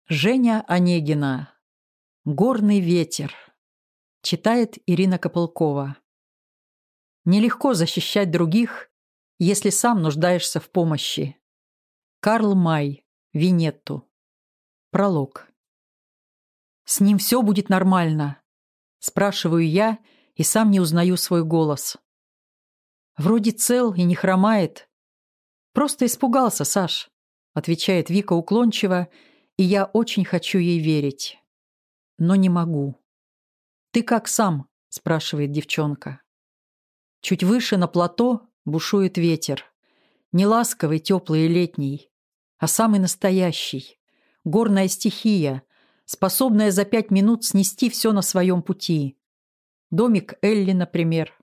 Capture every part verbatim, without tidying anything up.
Женя Онегина. «Горный ветер». Читает Ирина Копылкова. Нелегко защищать других, если сам нуждаешься в помощи. Карл Май. Винетту. Пролог. «С ним все будет нормально?» Спрашиваю я и сам не узнаю свой голос. «Вроде цел и не хромает». «Просто испугался, Саш», — отвечает Вика уклончиво, и я очень хочу ей верить. Но не могу. «Ты как сам?» — спрашивает девчонка. Чуть выше на плато бушует ветер. Не ласковый, теплый и летний, а самый настоящий. Горная стихия, способная за пять минут снести все на своем пути. Домик Элли, например.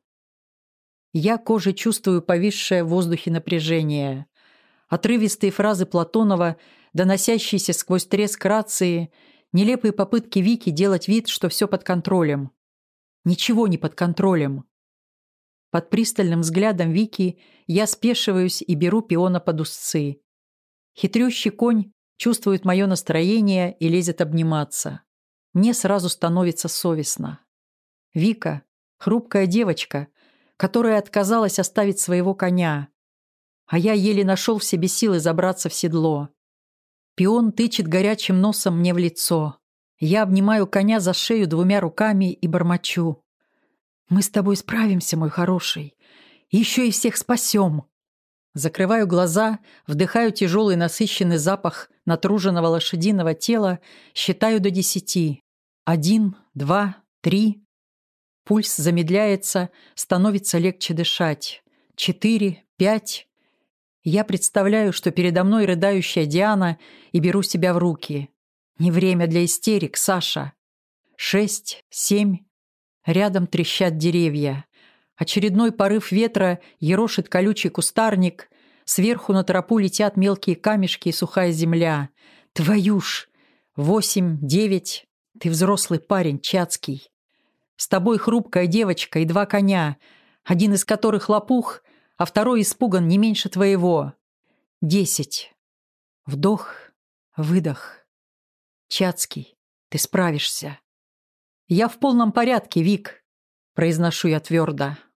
Я кожей чувствую повисшее в воздухе напряжение. Отрывистые фразы Платонова, доносящиеся сквозь треск рации, нелепые попытки Вики делать вид, что все под контролем. Ничего не под контролем. Под пристальным взглядом Вики я спешиваюсь и беру пиона под узцы. Хитрющий конь чувствует мое настроение и лезет обниматься. Мне сразу становится совестно. Вика — хрупкая девочка, которая отказалась оставить своего коня, а я еле нашел в себе силы забраться в седло. Пион тычет горячим носом мне в лицо. Я обнимаю коня за шею двумя руками и бормочу: «Мы с тобой справимся, мой хороший. Еще и всех спасем». Закрываю глаза, вдыхаю тяжелый насыщенный запах натруженного лошадиного тела, считаю до десяти. Один, два, три. Пульс замедляется, становится легче дышать. Четыре, пять. Я представляю, что передо мной рыдающая Диана, и беру себя в руки. Не время для истерик, Саша. Шесть, семь. Рядом трещат деревья. Очередной порыв ветра ерошит колючий кустарник. Сверху на тропу летят мелкие камешки и сухая земля. Твою ж! Восемь, девять. Ты взрослый парень, Чацкий. С тобой хрупкая девочка и два коня, один из которых лопух, а второй испуган не меньше твоего. Десять. Вдох, выдох. Чацкий, ты справишься. Я в полном порядке, Вик, произношу я твердо.